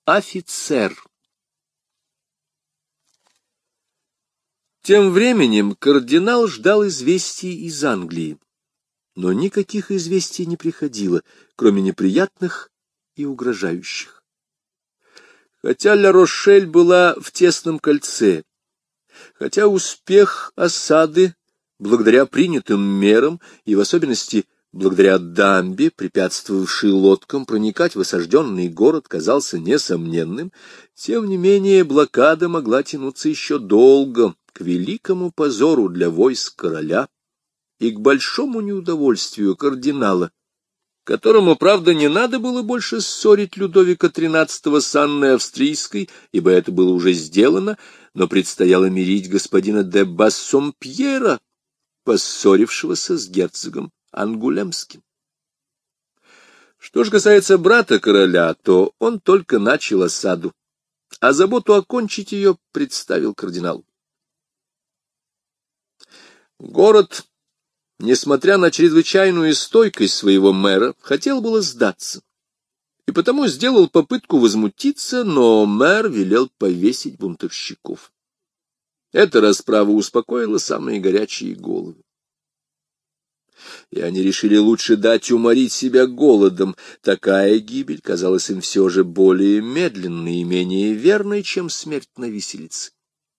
Офицер. Тем временем кардинал ждал известий из Англии, но никаких известий не приходило, кроме неприятных и угрожающих. Хотя Ля-Рошель была в тесном кольце, хотя успех осады, благодаря принятым мерам и в особенности благодаря дамбе, препятствовавшей лодкам проникать в осажденный город, казался несомненным, тем не менее блокада могла тянуться еще долго, к великому позору для войск короля и к большому неудовольствию кардинала, которому, правда, не надо было больше ссорить Людовика XIII с Анной Австрийской, ибо это было уже сделано, но предстояло мирить господина де Бассомпьера, поссорившегося с герцогом Ангулемским. Что же касается брата короля, то он только начал осаду, а заботу окончить ее представил кардиналу. Город, несмотря на чрезвычайную стойкость своего мэра, хотел было сдаться, и потому сделал попытку возмутиться, но мэр велел повесить бунтовщиков. Эта расправа успокоила самые горячие головы. И они решили лучше дать уморить себя голодом. Такая гибель казалась им все же более медленной и менее верной, чем смерть на виселице.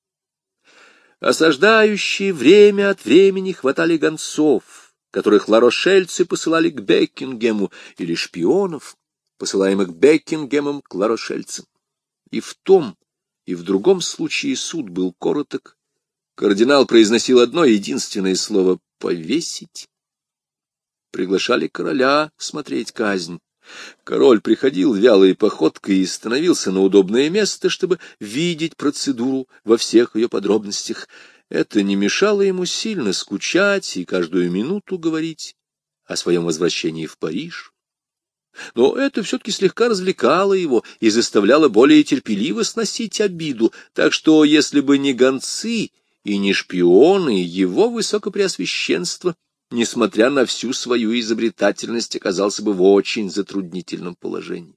Осаждающие время от времени хватали гонцов, которых ларошельцы посылали к Бекингему, или шпионов, посылаемых Бекингемом к ларошельцам. И в том, и в другом случае суд был короток. Кардинал произносил одно единственное слово — «повесить». Приглашали короля смотреть казнь. Король приходил вялой походкой и становился на удобное место, чтобы видеть процедуру во всех ее подробностях. Это не мешало ему сильно скучать и каждую минуту говорить о своем возвращении в Париж. Но это все-таки слегка развлекало его и заставляло более терпеливо сносить обиду, так что, если бы не гонцы и не шпионы, его высокопреосвященство, несмотря на всю свою изобретательность, оказался бы в очень затруднительном положении.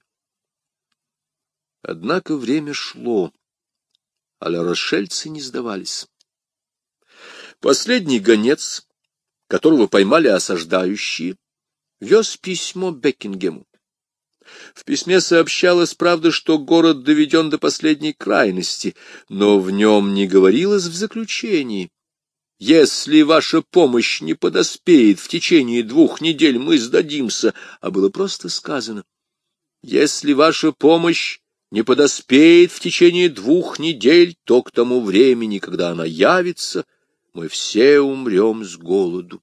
Однако время шло, а ля-рошельцы не сдавались. Последний гонец, которого поймали осаждающие, вез письмо Бекингему. В письме сообщалось, правда, что город доведен до последней крайности, но в нем не говорилось в заключении: «Если ваша помощь не подоспеет в течение 2 недель, мы сдадимся», а было просто сказано: «Если ваша помощь не подоспеет в течение 2 недель, то к тому времени, когда она явится, мы все умрем с голоду».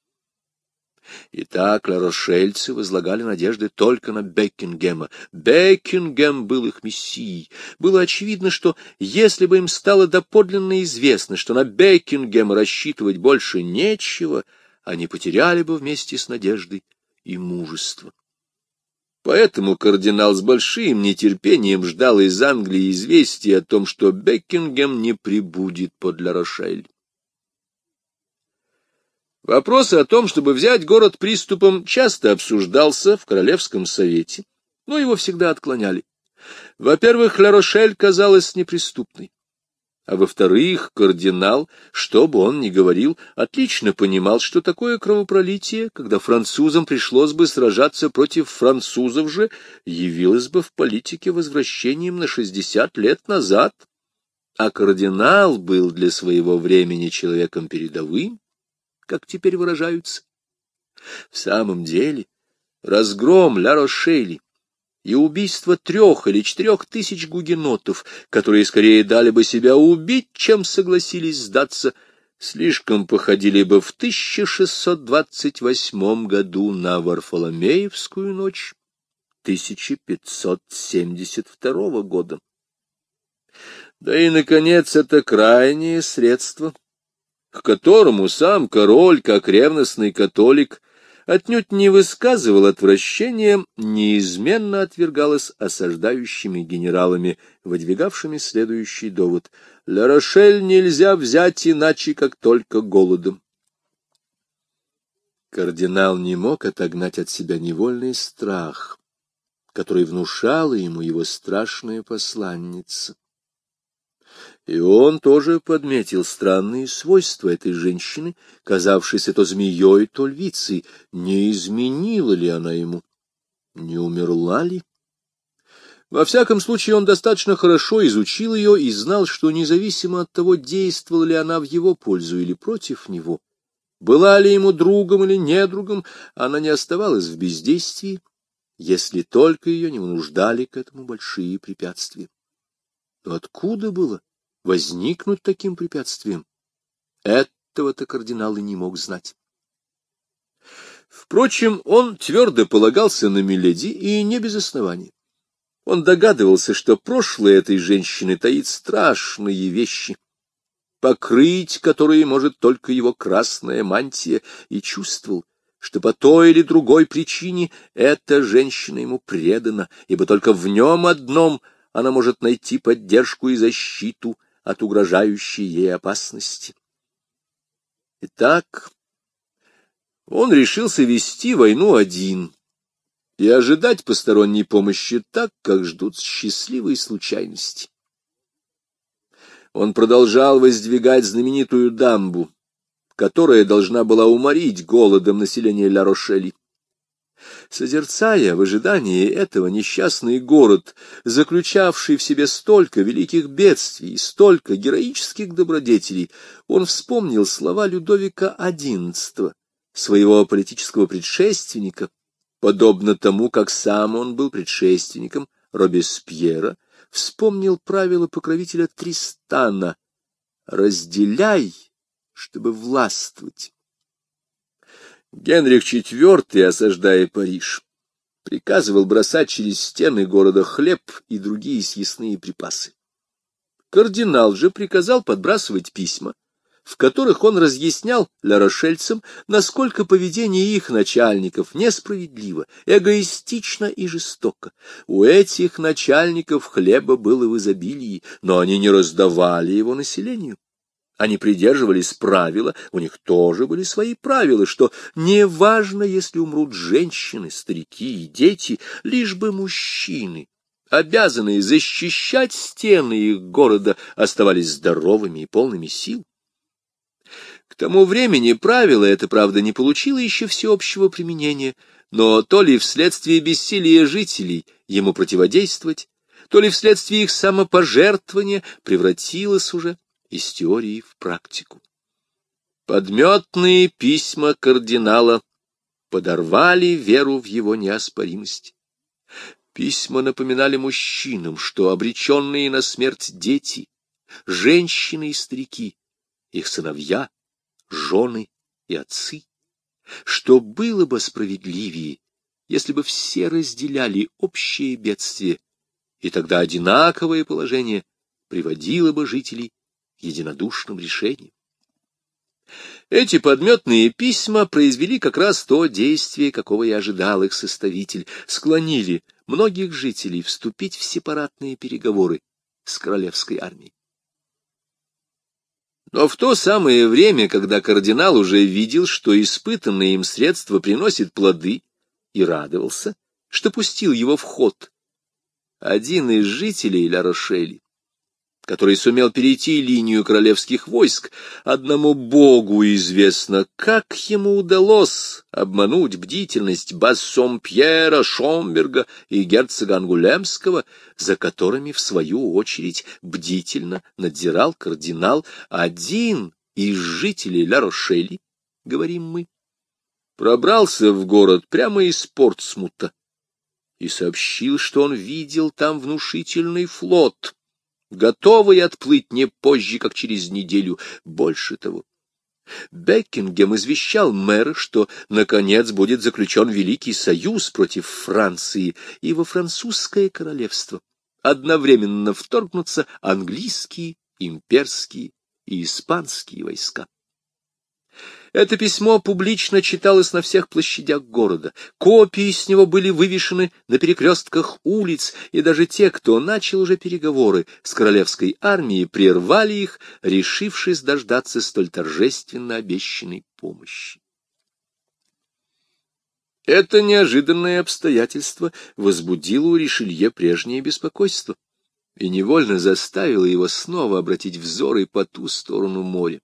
Итак, ля-рошельцы возлагали надежды только на Бекингема. Бекингем был их мессией. Было очевидно, что если бы им стало доподлинно известно, что на Бекингема рассчитывать больше нечего, они потеряли бы вместе с надеждой и мужество. Поэтому кардинал с большим нетерпением ждал из Англии известия о том, что Бекингем не прибудет под Ля-Рошель. Вопрос о том, чтобы взять город приступом, часто обсуждался в Королевском совете, но его всегда отклоняли. Во-первых, Ля-Рошель казалась неприступной, а во-вторых, кардинал, что бы он ни говорил, отлично понимал, что такое кровопролитие, когда французам пришлось бы сражаться против французов же, явилось бы в политике возвращением на 60 лет назад, а кардинал был для своего времени человеком передовым, как теперь выражаются. В самом деле, разгром Ля-Рошели и убийство 3 или 4 тысяч гугенотов, которые скорее дали бы себя убить, чем согласились сдаться, слишком походили бы в 1628 году на Варфоломеевскую ночь 1572 года. Да и, наконец, это крайнее средство, к которому сам король, как ревностный католик, отнюдь не высказывал отвращения, неизменно отвергалось осаждающими генералами, выдвигавшими следующий довод: «Ля-Рошель нельзя взять иначе, как только голодом». Кардинал не мог отогнать от себя невольный страх, который внушала ему его страшная посланница. И он тоже подметил странные свойства этой женщины, казавшейся то змеей, то львицей. Не изменила ли она ему? Не умерла ли? Во всяком случае, он достаточно хорошо изучил ее и знал, что независимо от того, действовала ли она в его пользу или против него, была ли ему другом или недругом, она не оставалась в бездействии, если только ее не вынуждали к этому большие препятствия. Но откуда было возникнуть таким препятствием? Этого-то кардинал и не мог знать. Впрочем, он твердо полагался на миледи и не без основания. Он догадывался, что прошлое этой женщины таит страшные вещи, покрыть которые может только его красная мантия, и чувствовал, что по той или другой причине эта женщина ему предана, ибо только в нем одном она может найти поддержку и защиту от угрожающей ей опасности. Итак, он решился вести войну один и ожидать посторонней помощи так, как ждут счастливой случайности. Он продолжал воздвигать знаменитую дамбу, которая должна была уморить голодом население Ля-Рошели. Созерцая в ожидании этого несчастный город, заключавший в себе столько великих бедствий, столько героических добродетелей, он вспомнил слова Людовика XI, своего политического предшественника, подобно тому, как сам он был предшественником Робеспьера, вспомнил правила покровителя Тристана: «Разделяй, чтобы властвовать». Генрих IV, осаждая Париж, приказывал бросать через стены города хлеб и другие съестные припасы. Кардинал же приказал подбрасывать письма, в которых он разъяснял ля-рошельцам, насколько поведение их начальников несправедливо, эгоистично и жестоко. У этих начальников хлеба было в изобилии, но они не раздавали его населению. Они придерживались правила, у них тоже были свои правила, что неважно, если умрут женщины, старики и дети, лишь бы мужчины, обязанные защищать стены их города, оставались здоровыми и полными сил. К тому времени правило это, правда, не получило еще всеобщего применения, но то ли вследствие бессилия жителей ему противодействовать, то ли вследствие их самопожертвования превратилось уже из теории в практику. Подметные письма кардинала подорвали веру в его неоспоримость. Письма напоминали мужчинам, что обреченные на смерть дети, женщины и старики, их сыновья, жены и отцы, что было бы справедливее, если бы все разделяли общее бедствие, и тогда одинаковое положение приводило бы жителей к единодушным решениям. Эти подметные письма произвели как раз то действие, какого и ожидал их составитель, склонили многих жителей вступить в сепаратные переговоры с королевской армией. Но в то самое время, когда кардинал уже видел, что испытанное им средство приносит плоды, и радовался, что пустил его в ход, один из жителей Ля-Рошели, который сумел перейти линию королевских войск, одному Богу известно, как ему удалось обмануть бдительность Бассомпьера, Шомберга и герцога Ангулемского, за которыми, в свою очередь, бдительно надзирал кардинал. Один из жителей Ля-Рошели, говорим мы, пробрался в город прямо из Портсмута и сообщил, что он видел там внушительный флот, готовый отплыть не позже, как через неделю. Больше того, Бекингем извещал мэра, что, наконец, будет заключен Великий Союз против Франции, и во французское королевство одновременно вторгнутся английские, имперские и испанские войска. Это письмо публично читалось на всех площадях города, копии с него были вывешены на перекрестках улиц, и даже те, кто начал уже переговоры с королевской армией, прервали их, решившись дождаться столь торжественно обещанной помощи. Это неожиданное обстоятельство возбудило у Ришелье прежнее беспокойство и невольно заставило его снова обратить взоры по ту сторону моря.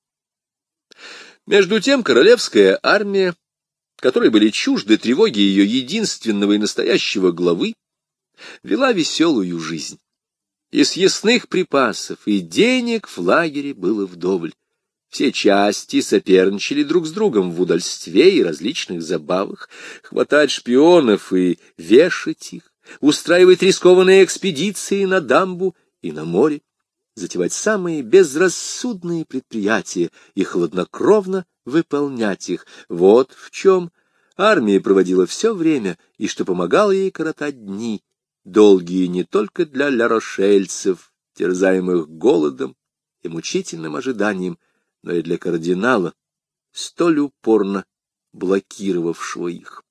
Между тем королевская армия, которой были чужды тревоги ее единственного и настоящего главы, вела веселую жизнь. И съестных припасов, и денег в лагере было вдоволь. Все части соперничали друг с другом в удальстве и различных забавах, хватать шпионов и вешать их, устраивать рискованные экспедиции на дамбу и на море, затевать самые безрассудные предприятия и хладнокровно выполнять их. Вот в чем армия проводила все время, и что помогало ей коротать дни, долгие не только для ля-рошельцев, терзаемых голодом и мучительным ожиданием, но и для кардинала, столь упорно блокировавшего их.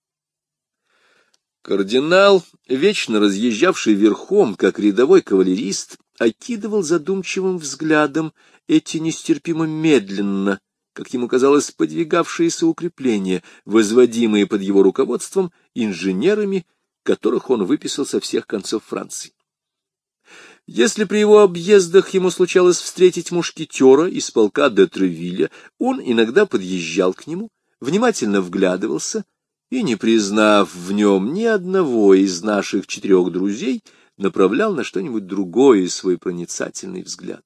Кардинал, вечно разъезжавший верхом, как рядовой кавалерист, окидывал задумчивым взглядом эти нестерпимо медленно, как ему казалось, подвигавшиеся укрепления, возводимые под его руководством инженерами, которых он выписал со всех концов Франции. Если при его объездах ему случалось встретить мушкетера из полка де Тревилля, он иногда подъезжал к нему, внимательно вглядывался и, не признав в нем ни одного из наших 4 друзей, направлял на что-нибудь другое свой проницательный взгляд.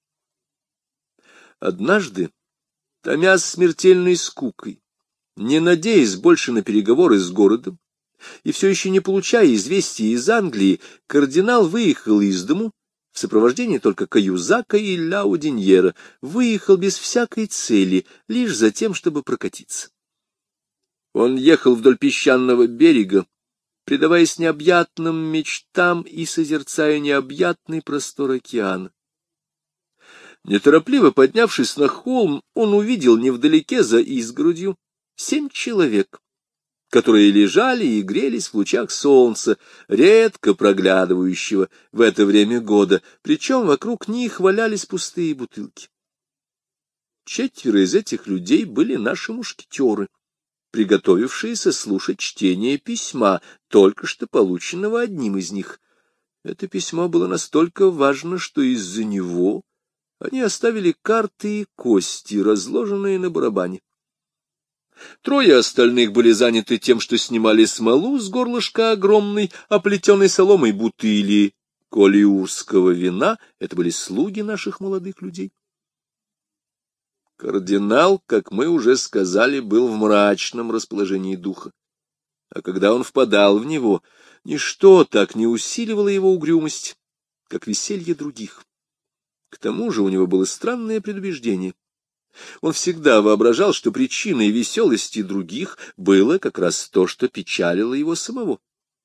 Однажды, томясь смертельной скукой, не надеясь больше на переговоры с городом, и все еще не получая известий из Англии, кардинал выехал из дому в сопровождении только Каюзака и Ляудиньера, выехал без всякой цели, лишь за тем, чтобы прокатиться. Он ехал вдоль песчаного берега, предаваясь необъятным мечтам и созерцая необъятный простор океана. Неторопливо поднявшись на холм, он увидел невдалеке за изгородью 7 человек, которые лежали и грелись в лучах солнца, редко проглядывающего в это время года, причем вокруг них валялись пустые бутылки. 4 из этих людей были наши мушкетеры, приготовившиеся слушать чтение письма, только что полученного одним из них. Это письмо было настолько важно, что из-за него они оставили карты и кости, разложенные на барабане. 3 остальных были заняты тем, что снимали смолу с горлышка огромной, оплетенной соломой бутыли колиурского вина. Это были слуги наших молодых людей. Кардинал, как мы уже сказали, был в мрачном расположении духа. А когда он впадал в него, ничто так не усиливало его угрюмость, как веселье других. К тому же у него было странное предубеждение. Он всегда воображал, что причиной веселости других было как раз то, что печалило его самого.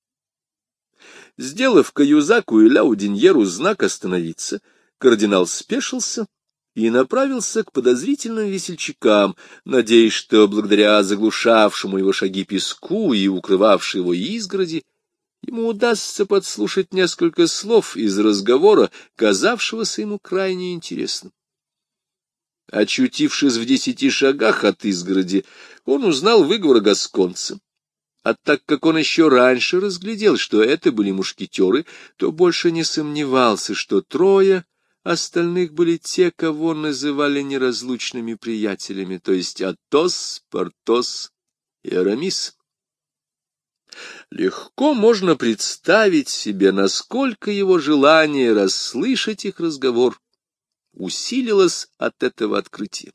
Сделав Каюзаку и Ляудиньеру знак остановиться, кардинал спешился и направился к подозрительным весельчакам, надеясь, что благодаря заглушавшему его шаги песку и укрывавшей его изгороди ему удастся подслушать несколько слов из разговора, казавшегося ему крайне интересным. Очутившись в 10 шагах от изгороди, он узнал выговор гасконца. А так как он еще раньше разглядел, что это были мушкетеры, то больше не сомневался, что 3 остальных были те, кого называли неразлучными приятелями, то есть Атос, Портос и Арамис. Легко можно представить себе, насколько его желание расслышать их разговор усилилось от этого открытия.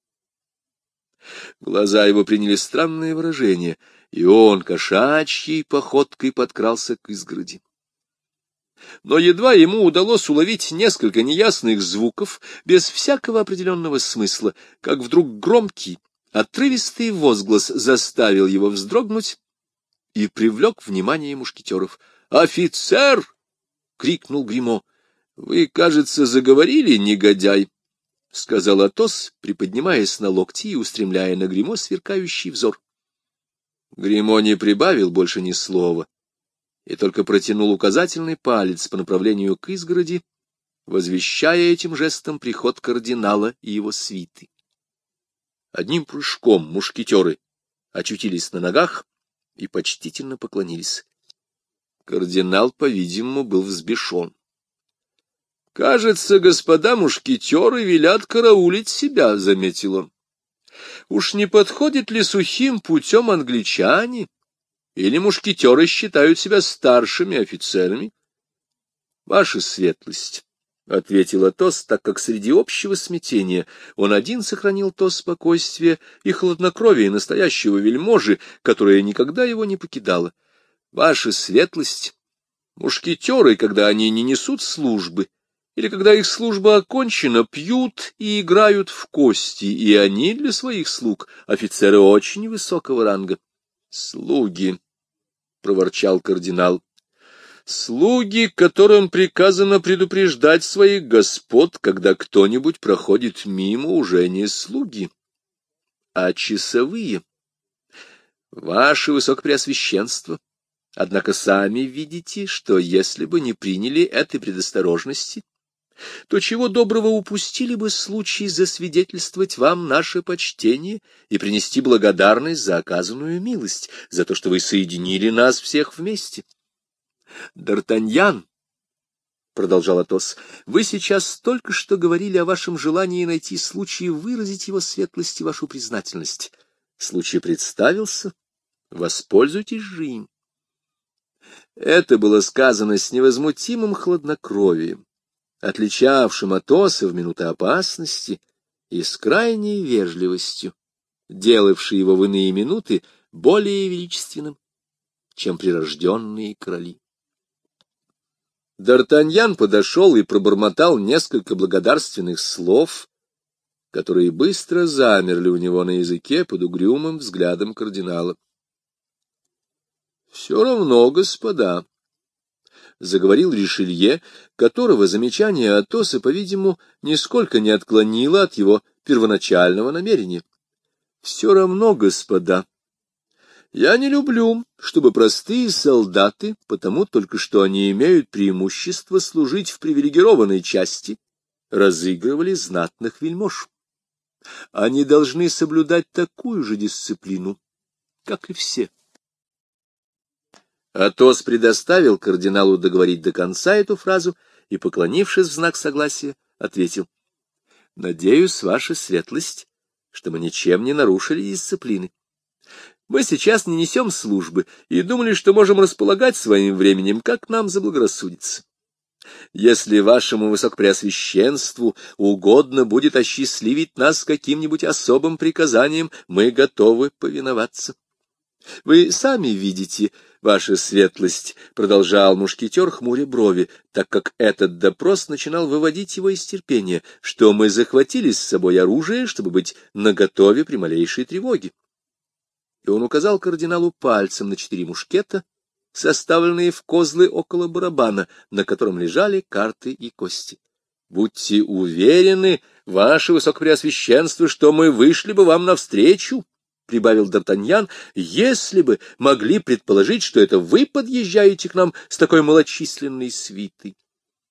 Глаза его приняли странное выражение, и он кошачьей походкой подкрался к изгороди. Но едва ему удалось уловить несколько неясных звуков, без всякого определенного смысла, как вдруг громкий, отрывистый возглас заставил его вздрогнуть и привлек внимание мушкетеров. «Офицер!» — крикнул Гримо. «Вы, кажется, заговорили, негодяй», — сказал Атос, приподнимаясь на локти и устремляя на Гримо сверкающий взор. Гримо не прибавил больше ни слова и только протянул указательный палец по направлению к изгороди, возвещая этим жестом приход кардинала и его свиты. Одним прыжком мушкетеры очутились на ногах и почтительно поклонились. Кардинал, по-видимому, был взбешен. — Кажется, господа мушкетеры велят караулить себя, — заметил он. — Уж не подходит ли сухим путем англичане? Или мушкетеры считают себя старшими офицерами? — Ваша светлость, — ответил Атос, так как среди общего смятения он один сохранил то спокойствие и хладнокровие настоящего вельможи, которое никогда его не покидало. — Ваша светлость, мушкетеры, когда они не несут службы, или когда их служба окончена, пьют и играют в кости, и они для своих слуг офицеры очень высокого ранга. — Слуги, — проворчал кардинал, — слуги, которым приказано предупреждать своих господ, когда кто-нибудь проходит мимо, уже не слуги, а часовые. Ваше Высокопреосвященство, однако сами видите, что если бы не приняли этой предосторожности, то чего доброго упустили бы случай засвидетельствовать вам наше почтение и принести благодарность за оказанную милость, за то, что вы соединили нас всех вместе. Д'Артаньян, — продолжал Атос, — вы сейчас только что говорили о вашем желании найти случай выразить его светлости вашу признательность. Случай представился, воспользуйтесь же им. Это было сказано с невозмутимым хладнокровием, отличавшим Атоса в минуты опасности, и с крайней вежливостью, делавшей его в иные минуты более величественным, чем прирожденные короли. Д'Артаньян подошел и пробормотал несколько благодарственных слов, которые быстро замерли у него на языке под угрюмым взглядом кардинала. — Все равно, господа, — заговорил Ришелье, которого замечание Атоса, по-видимому, нисколько не отклонило от его первоначального намерения. — Все равно, господа, я не люблю, чтобы простые солдаты, потому только что они имеют преимущество служить в привилегированной части, разыгрывали знатных вельмож. Они должны соблюдать такую же дисциплину, как и все. Атос предоставил кардиналу договорить до конца эту фразу и, поклонившись в знак согласия, ответил: — Надеюсь, ваша светлость, что мы ничем не нарушили дисциплины. Мы сейчас не несем службы и думали, что можем располагать своим временем, как нам заблагорассудится. Если вашему высокопреосвященству угодно будет осчастливить нас каким-нибудь особым приказанием, мы готовы повиноваться. Вы сами видите, ваша светлость, — продолжал мушкетер, хмуря брови, так как этот допрос начинал выводить его из терпения, — что мы захватили с собой оружие, чтобы быть наготове при малейшей тревоге. И он указал кардиналу пальцем на 4 мушкета, составленные в козлы около барабана, на котором лежали карты и кости. Будьте уверены, ваше высокопреосвященство, что мы вышли бы вам навстречу, — прибавил Д'Артаньян, — если бы могли предположить, что это вы подъезжаете к нам с такой малочисленной свитой.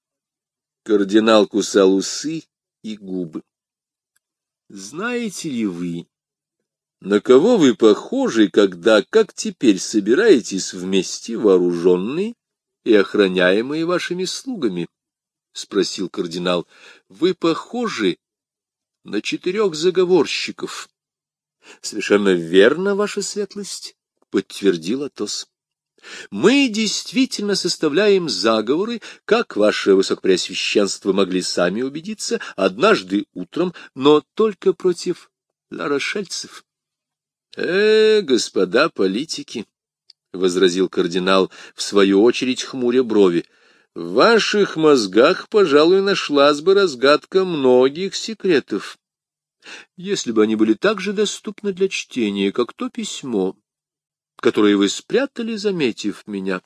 Кардинал кусал усы и губы. — Знаете ли вы, на кого вы похожи, когда, как теперь, собираетесь вместе, вооруженные и охраняемые вашими слугами? — спросил кардинал. — Вы похожи на 4 заговорщиков. — Совершенно верно, ваша светлость, — подтвердил Атос. — Мы действительно составляем заговоры, как ваше высокопреосвященство могли сами убедиться, однажды утром, но только против ларошельцев. — господа политики, — возразил кардинал, в свою очередь хмуря брови, — в ваших мозгах, пожалуй, нашлась бы разгадка многих секретов, если бы они были так же доступны для чтения, как то письмо, которое вы спрятали, заметив меня.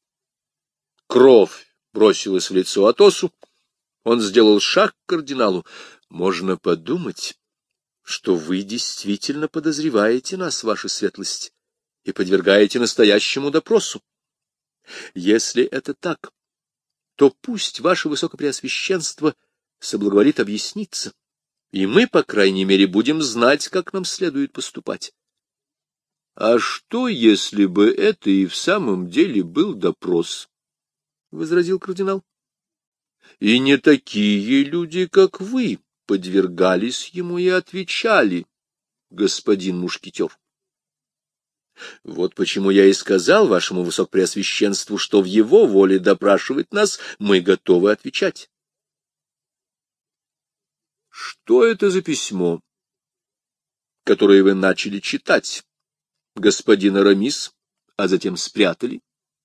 Кровь бросилась в лицо Атосу. Он сделал шаг к кардиналу. — Можно подумать, что вы действительно подозреваете нас, ваша светлость, и подвергаете настоящему допросу. Если это так, то пусть ваше высокопреосвященство соблаговорит объясниться, и мы, по крайней мере, будем знать, как нам следует поступать. А что, если бы это и в самом деле был допрос? — возразил кардинал. — И не такие люди, как вы, подвергались ему и отвечали, господин мушкетер. Вот почему я и сказал вашему высокопреосвященству, что в его воле допрашивать нас, мы готовы отвечать. Что это за письмо, которое вы начали читать, господин Арамис, а затем спрятали?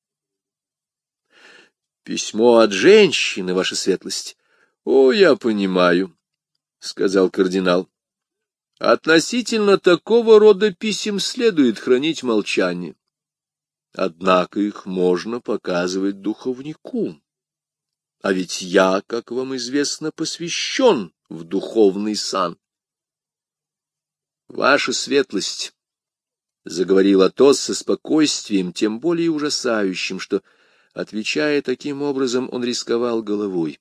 Письмо от женщины, ваша светлость. О, я понимаю, — сказал кардинал. Относительно такого рода писем следует хранить молчание. Однако их можно показывать духовнику. А ведь я, как вам известно, посвящен в духовный сан. Ваша светлость, — заговорил Атос со спокойствием, тем более ужасающим, что, отвечая таким образом, он рисковал головой.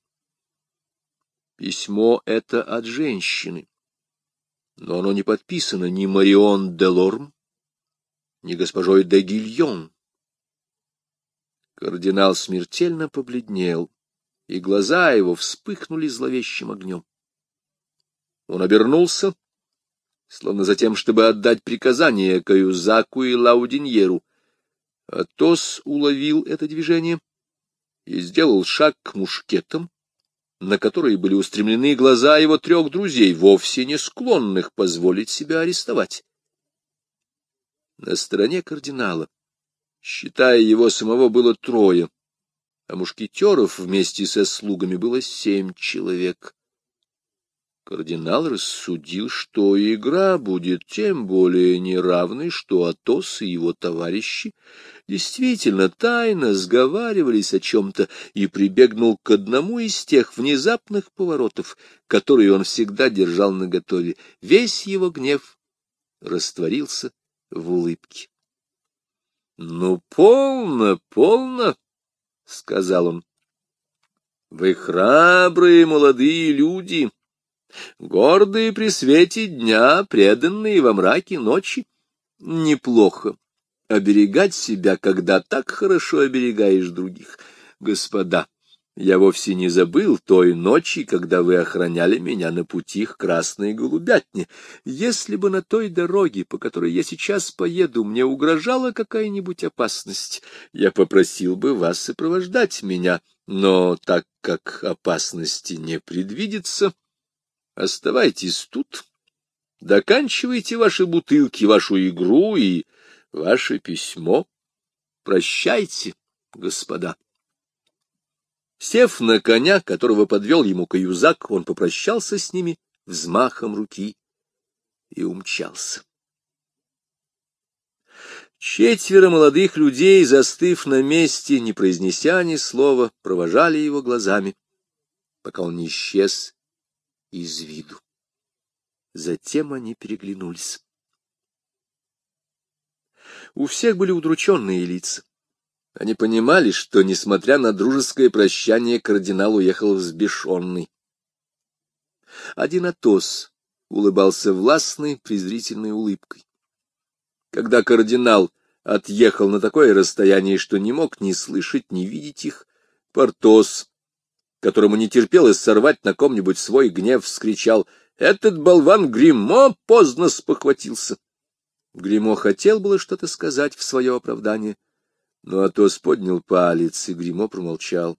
Письмо это от женщины. Но оно не подписано ни Марион де Лорм, ни госпожой де Гильон. Кардинал смертельно побледнел, и глаза его вспыхнули зловещим огнем. Он обернулся, словно за тем, чтобы отдать приказание Каюзаку и Лаудиньеру. Атос уловил это движение и сделал шаг к мушкетам, на которые были устремлены глаза его 3 друзей, вовсе не склонных позволить себя арестовать. На стороне кардинала, считая его самого, было 3, а мушкетеров вместе со слугами было 7 человек. Кардинал рассудил, что игра будет тем более неравной, что Атос и его товарищи действительно тайно сговаривались о чем-то, и прибегнул к одному из тех внезапных поворотов, которые он всегда держал наготове. Весь его гнев растворился в улыбке. — Ну, полно, полно, — сказал он. — Вы храбрые молодые люди, гордые при свете дня, преданные во мраке ночи. Неплохо оберегать себя, когда так хорошо оберегаешь других. Господа, я вовсе не забыл той ночи, когда вы охраняли меня на пути к Красной Голубятне. Если бы на той дороге, по которой я сейчас поеду, мне угрожала какая-нибудь опасность, я попросил бы вас сопровождать меня, но так как опасности не предвидится, оставайтесь тут, доканчивайте ваши бутылки, вашу игру и ваше письмо. Прощайте, господа. Сев на коня, которого подвел ему Каюзак, он попрощался с ними взмахом руки и умчался. 4 молодых людей, застыв на месте, не произнеся ни слова, провожали его глазами, пока он не исчез из виду. Затем они переглянулись. У всех были удрученные лица. Они понимали, что, несмотря на дружеское прощание, кардинал уехал взбешенный. Один Атос улыбался властной, презрительной улыбкой. Когда кардинал отъехал на такое расстояние, что не мог ни слышать, ни видеть их, Портос, которому не терпелось сорвать на ком-нибудь свой гнев, вскричал: «Этот болван Гримо поздно спохватился!» Гримо хотел было что-то сказать в свое оправдание, но Атос поднял палец, и Гримо промолчал.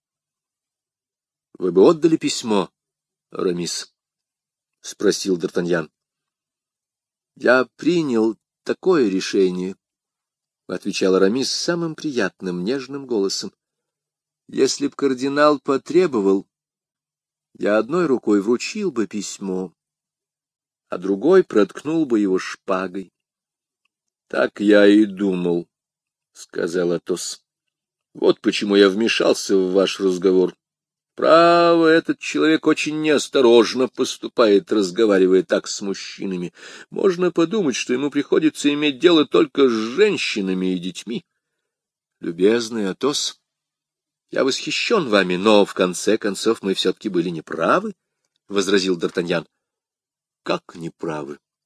— Вы бы отдали письмо, Арамис? — спросил Д'Артаньян. — Я принял такое решение, — отвечал Арамис самым приятным, нежным голосом. — Если б кардинал потребовал, я одной рукой вручил бы письмо, а другой проткнул бы его шпагой. — Так я и думал, — сказал Атос. — Вот почему я вмешался в ваш разговор. Право, этот человек очень неосторожно поступает, разговаривая так с мужчинами. Можно подумать, что ему приходится иметь дело только с женщинами и детьми. Любезный Атос, я восхищен вами, но, в конце концов, мы все-таки были неправы, — возразил Д'Артаньян. — Как неправы?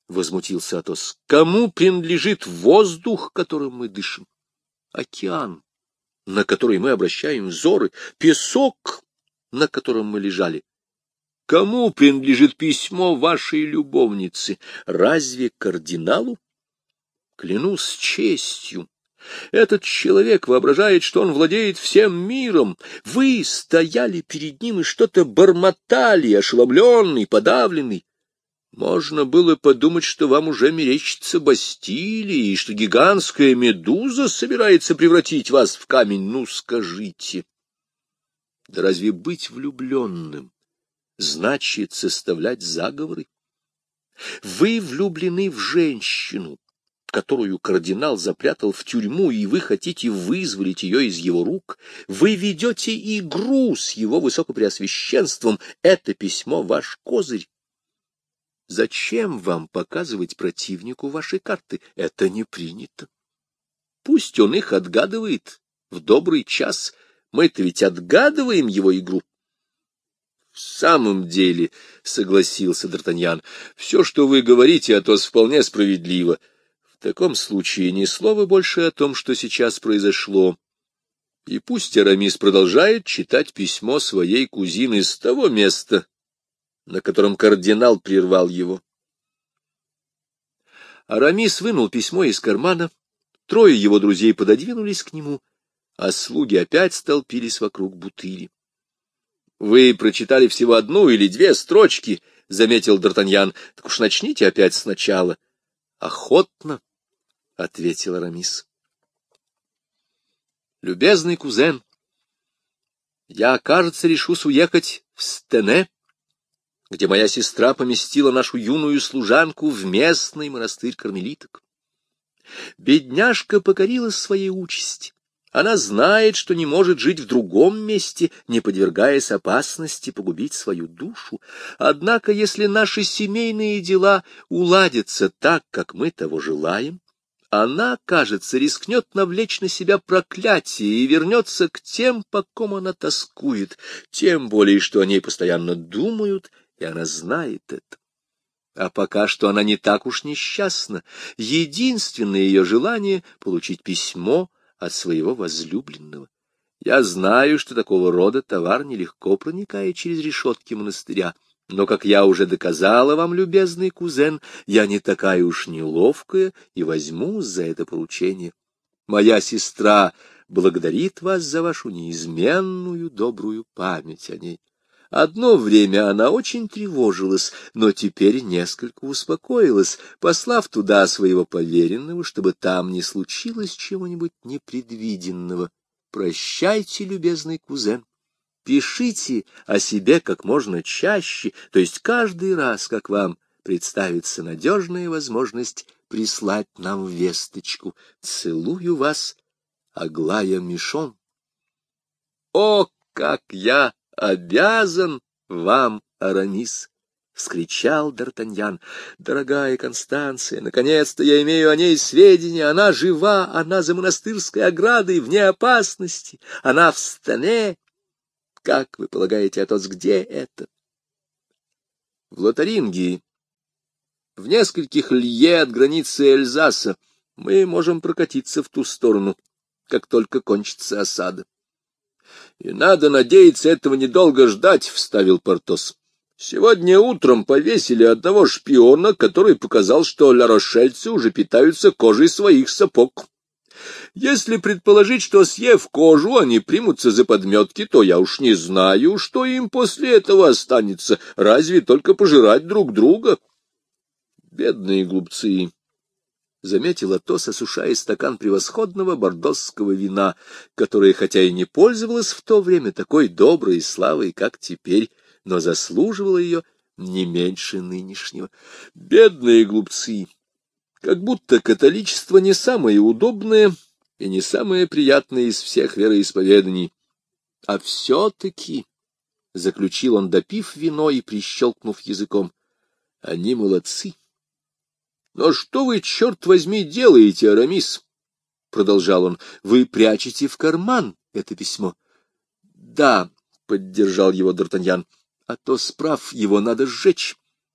— возмутился Атос. — Кому принадлежит воздух, которым мы дышим? Океан, на который мы обращаем взоры, песок, на котором мы лежали. Кому принадлежит письмо вашей любовницы? Разве кардиналу? Клянусь честью, этот человек воображает, что он владеет всем миром. Вы стояли перед ним и что-то бормотали, ошеломленный, подавленный. Можно было подумать, что вам уже мерещится Бастилия, и что гигантская медуза собирается превратить вас в камень. Ну, скажите, да разве быть влюбленным значит составлять заговоры? Вы влюблены в женщину, которую кардинал запрятал в тюрьму, и вы хотите вызволить ее из его рук. Вы ведете игру с его высокопреосвященством. Это письмо — ваш козырь. Зачем вам показывать противнику ваши карты? Это не принято. Пусть он их отгадывает в добрый час. Мы-то ведь отгадываем его игру. — В самом деле, — согласился Д'Артаньян, — все, что вы говорите, Атос, вполне справедливо. В таком случае ни слова больше о том, что сейчас произошло. И пусть Арамис продолжает читать письмо своей кузины с того места, на котором кардинал прервал его. Арамис вынул письмо из кармана, трое его друзей пододвинулись к нему, а слуги опять столпились вокруг бутыли. — Вы прочитали всего одну или две строчки, — заметил Д'Артаньян. — Так уж начните опять сначала. — Охотно, — ответил Арамис. — Любезный кузен, я, кажется, решусь уехать в Стене, где моя сестра поместила нашу юную служанку в местный монастырь кармелиток. Бедняжка покорилась своей участи. Она знает, что не может жить в другом месте, не подвергаясь опасности погубить свою душу. Однако, если наши семейные дела уладятся так, как мы того желаем, она, кажется, рискнет навлечь на себя проклятие и вернется к тем, по ком она тоскует, тем более, что о ней постоянно думают, и она знает это. А пока что она не так уж несчастна. Единственное ее желание — получить письмо от своего возлюбленного. Я знаю, что такого рода товар нелегко проникает через решетки монастыря, но, как я уже доказала вам, любезный кузен, я не такая уж неловкая и возьмусь за это поручение. Моя сестра благодарит вас за вашу неизменную добрую память о ней. Одно время она очень тревожилась, но теперь несколько успокоилась, послав туда своего поверенного, чтобы там не случилось чего-нибудь непредвиденного. Прощайте, любезный кузен. Пишите о себе как можно чаще, то есть каждый раз, как вам представится надежная возможность прислать нам весточку. Целую вас, Аглая Мишон. О, как я обязан вам, Арамис! — вскричал Д'Артаньян. — Дорогая Констанция, наконец-то я имею о ней сведения. Она жива, она за монастырской оградой, вне опасности, она в Стене. Как вы полагаете, Атос, где это? — В Лотарингии, в нескольких лье от границы Эльзаса. Мы можем прокатиться в ту сторону, как только кончится осада. — И надо надеяться этого недолго ждать, — вставил Портос. — Сегодня утром повесили одного шпиона, который показал, что ля-рошельцы уже питаются кожей своих сапог. Если предположить, что, съев кожу, они примутся за подметки, то я уж не знаю, что им после этого останется, разве только пожирать друг друга. Бедные глупцы! — заметил Атос, осушая стакан превосходного бордосского вина, которое, хотя и не пользовалось в то время такой доброй славой, как теперь, но заслуживало ее не меньше нынешнего. Бедные глупцы! Как будто католичество не самое удобное и не самое приятное из всех вероисповеданий. А все-таки, — заключил он, допив вино и прищелкнув языком, — они молодцы. — Но что вы, черт возьми, делаете, Арамис? — продолжал он. — Вы прячете в карман это письмо? — Да, — поддержал его Д'Артаньян, — а то, справ, его надо сжечь.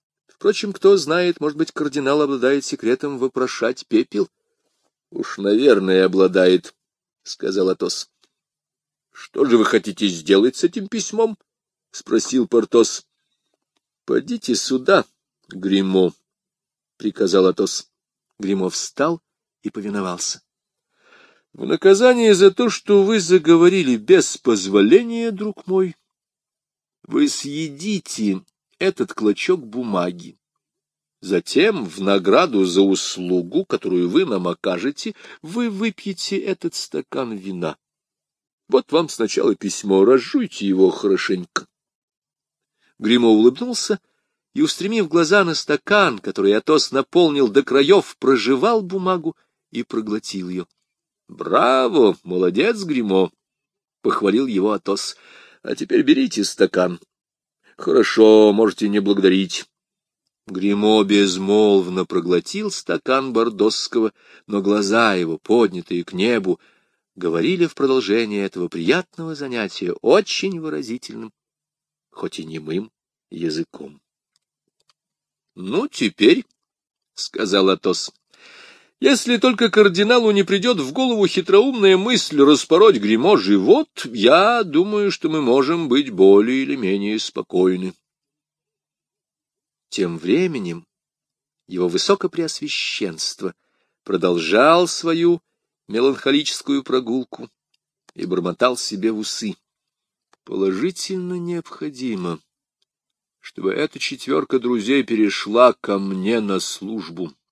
Впрочем, кто знает, может быть, кардинал обладает секретом вопрошать пепел? — Уж, наверное, обладает, — сказал Атос. — Что же вы хотите сделать с этим письмом? — спросил Портос. — Подите сюда, Гримо, — приказал Атос. Гримо встал и повиновался. — В наказание за то, что вы заговорили без позволения, друг мой, вы съедите этот клочок бумаги. Затем, в награду за услугу, которую вы нам окажете, вы выпьете этот стакан вина. Вот вам сначала письмо, разжуйте его хорошенько. Гримо улыбнулся и, устремив глаза на стакан, который Атос наполнил до краев, прожевал бумагу и проглотил ее. — Браво! Молодец, Гримо! — похвалил его Атос. — А теперь берите стакан. — Хорошо, можете не благодарить. Гримо безмолвно проглотил стакан бордосского, но глаза его, поднятые к небу, говорили в продолжение этого приятного занятия очень выразительным, хоть и немым языком. — Ну, теперь, — сказал Атос, — если только кардиналу не придет в голову хитроумная мысль распороть Гримо живот, я думаю, что мы можем быть более или менее спокойны. Тем временем его высокопреосвященство продолжал свою меланхолическую прогулку и бормотал себе в усы. Положительно необходимо, чтобы эта четверка друзей перешла ко мне на службу.